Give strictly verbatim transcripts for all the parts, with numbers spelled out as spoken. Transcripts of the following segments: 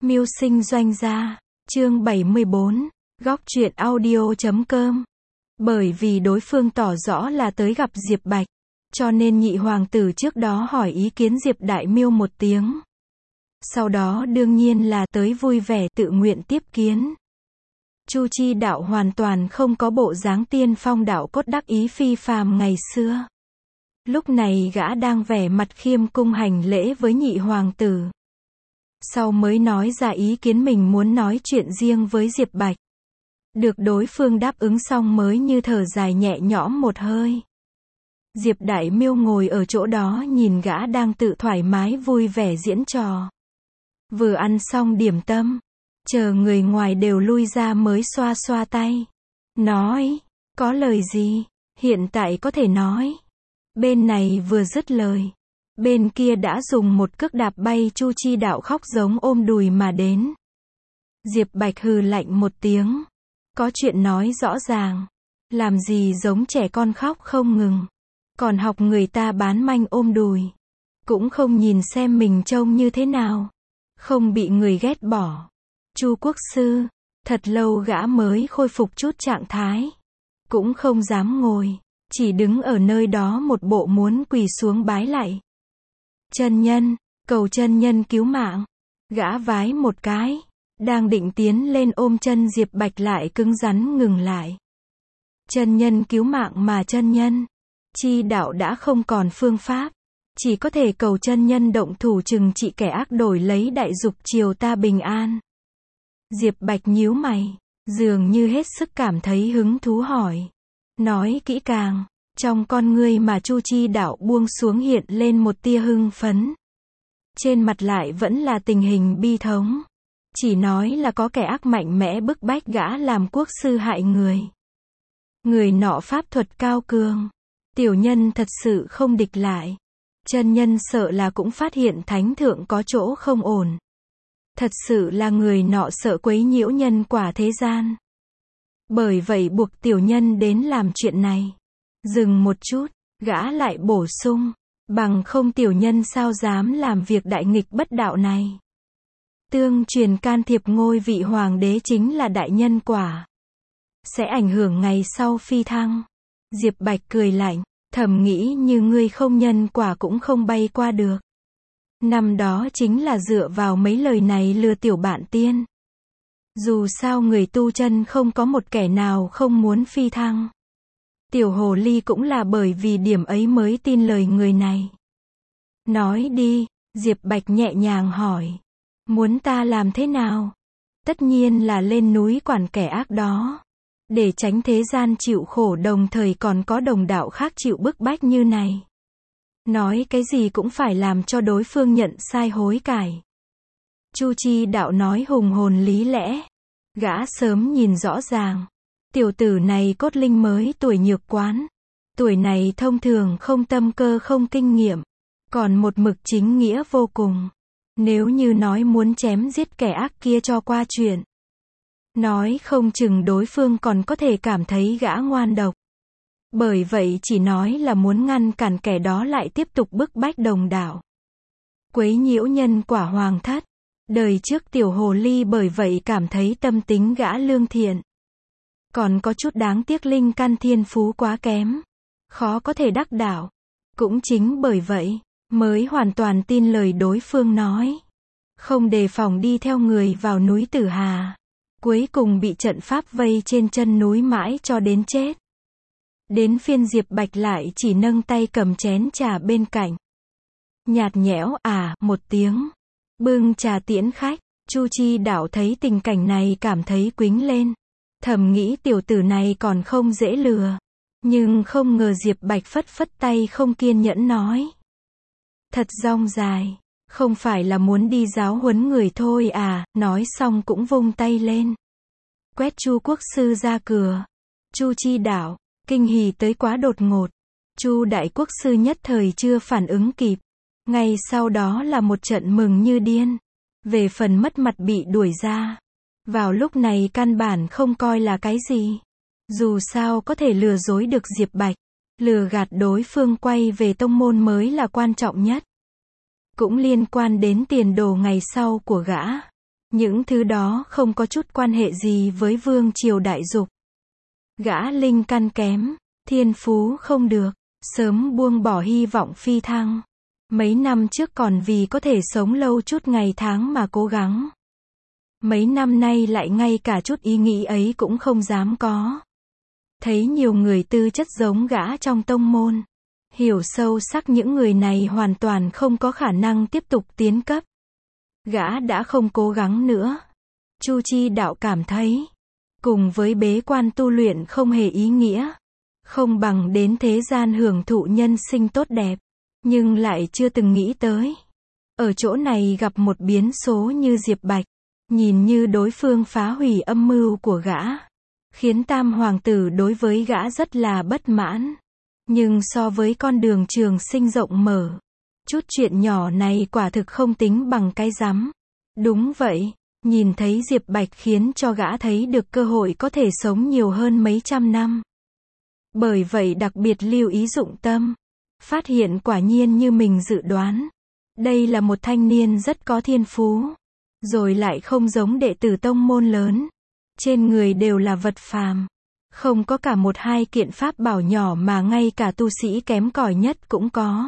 Mưu sinh doanh gia, chương bảy mươi bốn, góc truyện audio.com. Bởi vì đối phương tỏ rõ là tới gặp Diệp Bạch, cho nên nhị hoàng tử trước đó hỏi ý kiến Diệp Đại Miêu một tiếng. Sau đó đương nhiên là tới vui vẻ tự nguyện tiếp kiến. Chu Chi đạo hoàn toàn không có bộ dáng tiên phong đạo cốt đắc ý phi phàm ngày xưa. Lúc này gã đang vẻ mặt khiêm cung hành lễ với nhị hoàng tử. Sau mới nói ra ý kiến mình muốn nói chuyện riêng với Diệp Bạch. Được đối phương đáp ứng xong mới như thở dài nhẹ nhõm một hơi. Diệp Đại Miêu ngồi ở chỗ đó nhìn gã đang tự thoải mái vui vẻ diễn trò. Vừa ăn xong điểm tâm, chờ người ngoài đều lui ra mới xoa xoa tay. Nói, có lời gì, hiện tại có thể nói. Bên này vừa dứt lời, bên kia đã dùng một cước đạp bay Chu Chi đạo khóc giống ôm đùi mà đến. Diệp Bạch hừ lạnh một tiếng. Có chuyện nói rõ ràng. Làm gì giống trẻ con khóc không ngừng. Còn học người ta bán manh ôm đùi. Cũng không nhìn xem mình trông như thế nào. Không bị người ghét bỏ. Chu quốc sư, thật lâu gã mới khôi phục chút trạng thái. Cũng không dám ngồi. Chỉ đứng ở nơi đó một bộ muốn quỳ xuống bái lạy. Chân nhân, cầu chân nhân cứu mạng. Gã vái một cái. Đang định tiến lên ôm chân Diệp Bạch lại cứng rắn ngừng lại. Chân nhân cứu mạng mà chân nhân. Chi đạo đã không còn phương pháp. Chỉ có thể cầu chân nhân động thủ trừng trị kẻ ác đổi lấy đại dục triều ta bình an. Diệp Bạch nhíu mày. Dường như hết sức cảm thấy hứng thú hỏi. Nói kỹ càng. Trong con ngươi mà Chu Chi đạo buông xuống hiện lên một tia hưng phấn. Trên mặt lại vẫn là tình hình bi thống. Chỉ nói là có kẻ ác mạnh mẽ bức bách gã làm quốc sư hại người. Người nọ pháp thuật cao cường. Tiểu nhân thật sự không địch lại. Chân nhân sợ là cũng phát hiện thánh thượng có chỗ không ổn. Thật sự là người nọ sợ quấy nhiễu nhân quả thế gian. Bởi vậy buộc tiểu nhân đến làm chuyện này. Dừng một chút, gã lại bổ sung. Bằng không tiểu nhân sao dám làm việc đại nghịch bất đạo này. Tương truyền can thiệp ngôi vị hoàng đế chính là đại nhân quả. Sẽ ảnh hưởng ngày sau phi thăng. Diệp Bạch cười lạnh, thầm nghĩ như ngươi không nhân quả cũng không bay qua được. Năm đó chính là dựa vào mấy lời này lừa tiểu bạn tiên. Dù sao người tu chân không có một kẻ nào không muốn phi thăng. Tiểu hồ ly cũng là bởi vì điểm ấy mới tin lời người này. Nói đi, Diệp Bạch nhẹ nhàng hỏi. Muốn ta làm thế nào? Tất nhiên là lên núi quản kẻ ác đó. Để tránh thế gian chịu khổ đồng thời còn có đồng đạo khác chịu bức bách như này. Nói cái gì cũng phải làm cho đối phương nhận sai hối cải. Chu Chi đạo nói hùng hồn lý lẽ. Gã sớm nhìn rõ ràng. Tiểu tử này cốt linh mới tuổi nhược quán. Tuổi này thông thường không tâm cơ không kinh nghiệm. Còn một mực chính nghĩa vô cùng. Nếu như nói muốn chém giết kẻ ác kia cho qua chuyện. Nói không chừng đối phương còn có thể cảm thấy gã ngoan độc. Bởi vậy chỉ nói là muốn ngăn cản kẻ đó lại tiếp tục bức bách đồng đạo. Quấy nhiễu nhân quả hoàng thất. Đời trước tiểu hồ ly bởi vậy cảm thấy tâm tính gã lương thiện. Còn có chút đáng tiếc linh căn thiên phú quá kém. Khó có thể đắc đạo. Cũng chính bởi vậy, mới hoàn toàn tin lời đối phương nói. Không đề phòng đi theo người vào núi Tử Hà. Cuối cùng bị trận pháp vây trên chân núi mãi cho đến chết. Đến phiên Diệp Bạch lại chỉ nâng tay cầm chén trà bên cạnh. Nhạt nhẽo à một tiếng. Bưng trà tiễn khách. Chu Chi đạo thấy tình cảnh này cảm thấy quính lên. Thầm nghĩ tiểu tử này còn không dễ lừa. Nhưng không ngờ Diệp Bạch phất phất tay không kiên nhẫn nói. Thật dong dài. Không phải là muốn đi giáo huấn người thôi à, nói xong cũng vung tay lên. Quét Chu quốc sư ra cửa. Chu Chi đạo, kinh hỉ tới quá đột ngột. Chu đại quốc sư nhất thời chưa phản ứng kịp. Ngay sau đó là một trận mừng như điên. Về phần mất mặt bị đuổi ra. Vào lúc này căn bản không coi là cái gì. Dù sao có thể lừa dối được Diệp Bạch. Lừa gạt đối phương quay về tông môn mới là quan trọng nhất. Cũng liên quan đến tiền đồ ngày sau của gã. Những thứ đó không có chút quan hệ gì với vương triều đại dục. Gã linh căn kém, thiên phú không được, sớm buông bỏ hy vọng phi thăng. Mấy năm trước còn vì có thể sống lâu chút ngày tháng mà cố gắng. Mấy năm nay lại ngay cả chút ý nghĩ ấy cũng không dám có. Thấy nhiều người tư chất giống gã trong tông môn. Hiểu sâu sắc những người này hoàn toàn không có khả năng tiếp tục tiến cấp. Gã đã không cố gắng nữa. Chu Chi Đạo cảm thấy, cùng với bế quan tu luyện không hề ý nghĩa. Không bằng đến thế gian hưởng thụ nhân sinh tốt đẹp. Nhưng lại chưa từng nghĩ tới. Ở chỗ này gặp một biến số như Diệp Bạch. Nhìn như đối phương phá hủy âm mưu của gã. Khiến tam hoàng tử đối với gã rất là bất mãn. Nhưng so với con đường trường sinh rộng mở. Chút chuyện nhỏ này quả thực không tính bằng cái rắm. Đúng vậy, nhìn thấy Diệp Bạch khiến cho gã thấy được cơ hội có thể sống nhiều hơn mấy trăm năm. Bởi vậy đặc biệt lưu ý dụng tâm. Phát hiện quả nhiên như mình dự đoán. Đây là một thanh niên rất có thiên phú. Rồi lại không giống đệ tử tông môn lớn. Trên người đều là vật phàm. Không có cả một hai kiện pháp bảo nhỏ mà ngay cả tu sĩ kém cỏi nhất cũng có.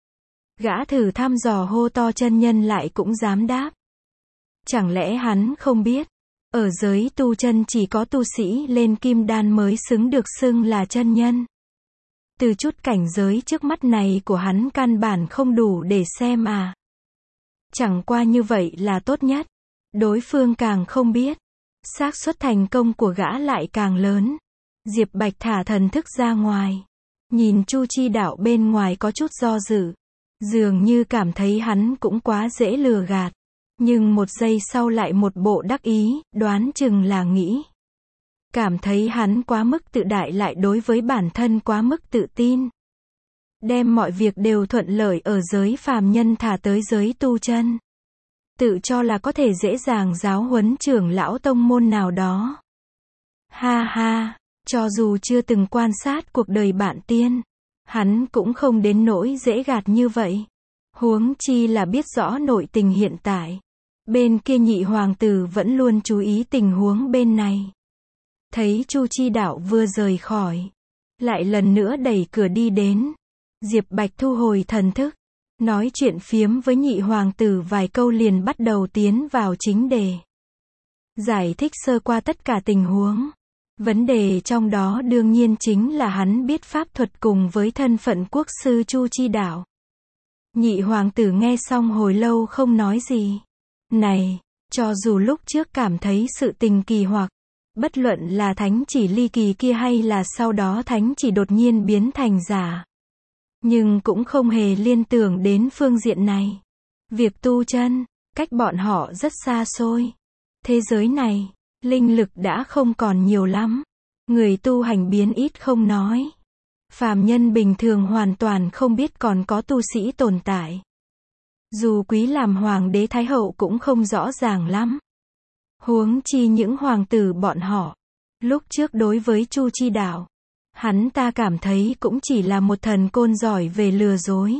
Gã thử thăm dò hô to chân nhân lại cũng dám đáp. Chẳng lẽ hắn không biết, ở giới tu chân chỉ có tu sĩ lên kim đan mới xứng được xưng là chân nhân. Từ chút cảnh giới trước mắt này của hắn căn bản không đủ để xem à. Chẳng qua như vậy là tốt nhất. Đối phương càng không biết, xác suất thành công của gã lại càng lớn. Diệp Bạch thả thần thức ra ngoài. Nhìn Chu Chi Đạo bên ngoài có chút do dự. Dường như cảm thấy hắn cũng quá dễ lừa gạt. Nhưng một giây sau lại một bộ đắc ý, đoán chừng là nghĩ. Cảm thấy hắn quá mức tự đại lại đối với bản thân quá mức tự tin. Đem mọi việc đều thuận lợi ở giới phàm nhân thả tới giới tu chân. Tự cho là có thể dễ dàng giáo huấn trưởng lão tông môn nào đó. Ha ha, cho dù chưa từng quan sát cuộc đời bạn tiên, hắn cũng không đến nỗi dễ gạt như vậy. Huống chi là biết rõ nội tình hiện tại. Bên kia nhị hoàng tử vẫn luôn chú ý tình huống bên này. Thấy Chu Chi Đạo vừa rời khỏi, lại lần nữa đẩy cửa đi đến. Diệp Bạch thu hồi thần thức, nói chuyện phiếm với nhị hoàng tử vài câu liền bắt đầu tiến vào chính đề. Giải thích sơ qua tất cả tình huống. Vấn đề trong đó đương nhiên chính là hắn biết pháp thuật cùng với thân phận quốc sư Chu Chi Đạo. Nhị hoàng tử nghe xong hồi lâu không nói gì. Này, cho dù lúc trước cảm thấy sự tình kỳ hoặc, bất luận là thánh chỉ ly kỳ kia hay là sau đó thánh chỉ đột nhiên biến thành giả. Nhưng cũng không hề liên tưởng đến phương diện này. Việc tu chân, cách bọn họ rất xa xôi. Thế giới này, linh lực đã không còn nhiều lắm. Người tu hành biến ít không nói. Phàm nhân bình thường hoàn toàn không biết còn có tu sĩ tồn tại. Dù quý làm hoàng đế thái hậu cũng không rõ ràng lắm. Huống chi những hoàng tử bọn họ. Lúc trước đối với Chu Chi Đạo, hắn ta cảm thấy cũng chỉ là một thần côn giỏi về lừa dối.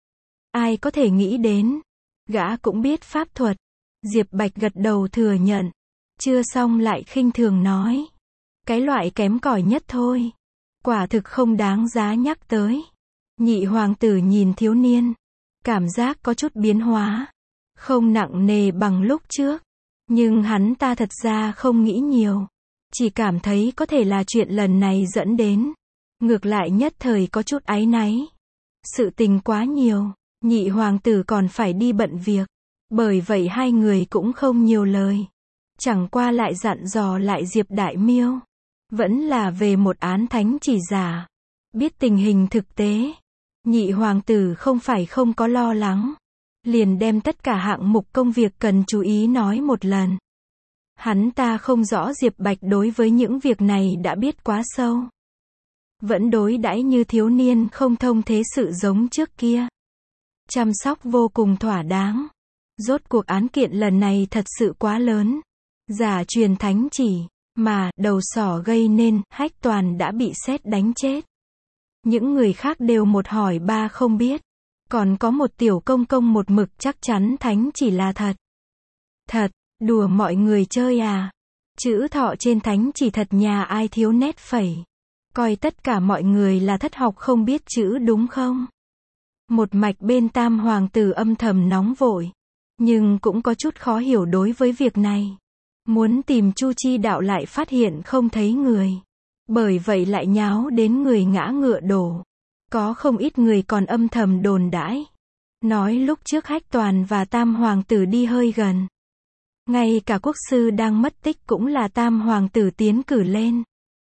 Ai có thể nghĩ đến, gã cũng biết pháp thuật. Diệp Bạch gật đầu thừa nhận. Chưa xong lại khinh thường nói. Cái loại kém cỏi nhất thôi. Quả thực không đáng giá nhắc tới. Nhị hoàng tử nhìn thiếu niên. Cảm giác có chút biến hóa. Không nặng nề bằng lúc trước. Nhưng hắn ta thật ra không nghĩ nhiều. Chỉ cảm thấy có thể là chuyện lần này dẫn đến. Ngược lại nhất thời có chút áy náy. Sự tình quá nhiều. Nhị hoàng tử còn phải đi bận việc. Bởi vậy hai người cũng không nhiều lời. Chẳng qua lại dặn dò lại Diệp Đại Miêu. Vẫn là về một án thánh chỉ giả. Biết tình hình thực tế. Nhị hoàng tử không phải không có lo lắng. Liền đem tất cả hạng mục công việc cần chú ý nói một lần. Hắn ta không rõ Diệp Bạch đối với những việc này đã biết quá sâu. Vẫn đối đãi như thiếu niên không thông thế sự giống trước kia. Chăm sóc vô cùng thỏa đáng. Rốt cuộc án kiện lần này thật sự quá lớn. Giả truyền thánh chỉ, mà đầu sỏ gây nên, Hách Toàn đã bị sét đánh chết. Những người khác đều một hỏi ba không biết. Còn có một tiểu công công một mực chắc chắn thánh chỉ là thật. Thật, Đùa mọi người chơi à? Chữ thọ trên thánh chỉ thật nhà ai thiếu nét phẩy. Coi tất cả mọi người là thất học không biết chữ đúng không? Một mạch bên tam hoàng tử âm thầm nóng vội. Nhưng cũng có chút khó hiểu đối với việc này. Muốn tìm Chu Chi đạo lại phát hiện không thấy người. Bởi vậy lại nháo đến người ngã ngựa đổ. Có không ít người còn âm thầm đồn đãi. Nói lúc trước Hách Toàn và tam hoàng tử đi hơi gần. Ngay cả quốc sư đang mất tích cũng là tam hoàng tử tiến cử lên.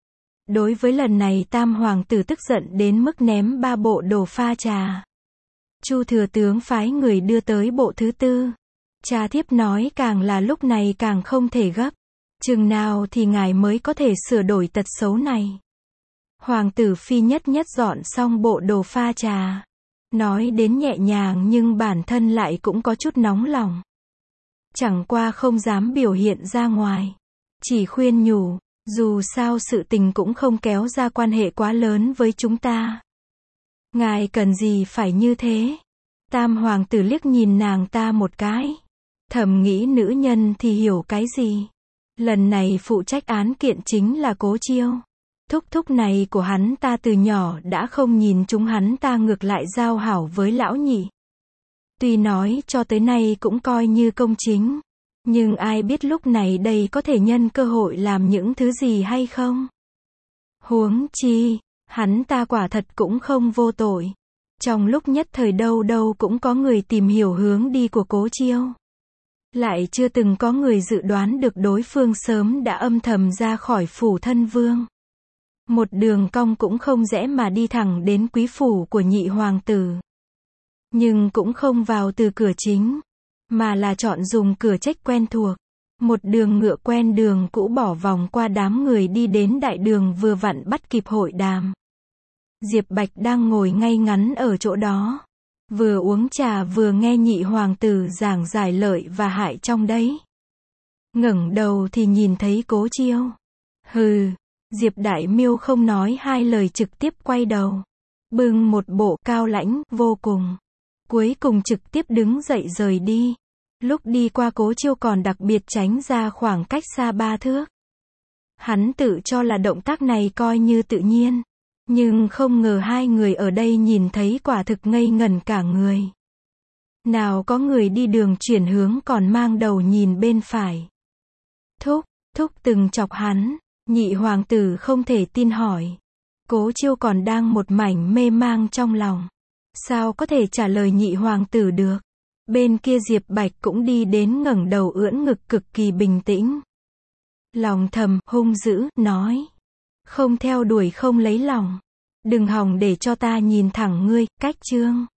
Đối với lần này tam hoàng tử tức giận đến mức ném ba bộ đồ pha trà. Chu thừa tướng phái người đưa tới bộ thứ tư. Cha thiếp nói càng là lúc này càng không thể gấp. Chừng nào thì ngài mới có thể sửa đổi tật xấu này. Hoàng tử phi nhất nhất dọn xong bộ đồ pha trà. Nói đến nhẹ nhàng nhưng bản thân lại cũng có chút nóng lòng. Chẳng qua không dám biểu hiện ra ngoài. Chỉ khuyên nhủ, dù sao sự tình cũng không kéo ra quan hệ quá lớn với chúng ta. Ngài cần gì phải như thế? Tam hoàng tử liếc nhìn nàng ta một cái. Thầm nghĩ nữ nhân thì hiểu cái gì? Lần này phụ trách án kiện chính là Cố Chiêu. Thúc thúc này của hắn ta từ nhỏ đã không nhìn chúng hắn ta ngược lại giao hảo với lão nhị. Tuy nói cho tới nay cũng coi như công chính. Nhưng ai biết lúc này đây có thể nhân cơ hội làm những thứ gì hay không? Huống chi, hắn ta quả thật cũng không vô tội. Trong lúc nhất thời đâu đâu cũng có người tìm hiểu hướng đi của Cố Chiêu. Lại chưa từng có người dự đoán được đối phương sớm đã âm thầm ra khỏi phủ thân vương. Một đường cong cũng không rẽ mà đi thẳng đến quý phủ của nhị hoàng tử. Nhưng cũng không vào từ cửa chính, mà là chọn dùng cửa trách quen thuộc. Một đường ngựa quen đường cũ bỏ vòng qua đám người đi đến đại đường vừa vặn bắt kịp hội đàm. Diệp Bạch đang ngồi ngay ngắn ở chỗ đó. Vừa uống trà vừa nghe nhị hoàng tử giảng giải lợi và hại trong đấy. Ngẩng đầu thì nhìn thấy Cố Chiêu. Hừ, Diệp Đại Miêu không nói hai lời trực tiếp quay đầu. Bưng một bộ cao lãnh, vô cùng. Cuối cùng trực tiếp đứng dậy rời đi. Lúc đi qua Cố Chiêu còn đặc biệt tránh ra khoảng cách xa ba thước. Hắn tự cho là động tác này coi như tự nhiên. Nhưng không ngờ hai người ở đây nhìn thấy quả thực ngây ngẩn cả người. Nào có người đi đường chuyển hướng còn mang đầu nhìn bên phải. Thúc, thúc từng chọc hắn. Nhị hoàng tử không thể tin hỏi. Cố Chiêu còn đang một mảnh mê mang trong lòng. Sao có thể trả lời nhị hoàng tử được? Bên kia Diệp Bạch cũng đi đến ngẩng đầu ưỡn ngực cực kỳ bình tĩnh. Lòng thầm, hung dữ, nói. Không theo đuổi không lấy lòng. Đừng hòng để cho ta nhìn thẳng ngươi, cách chương.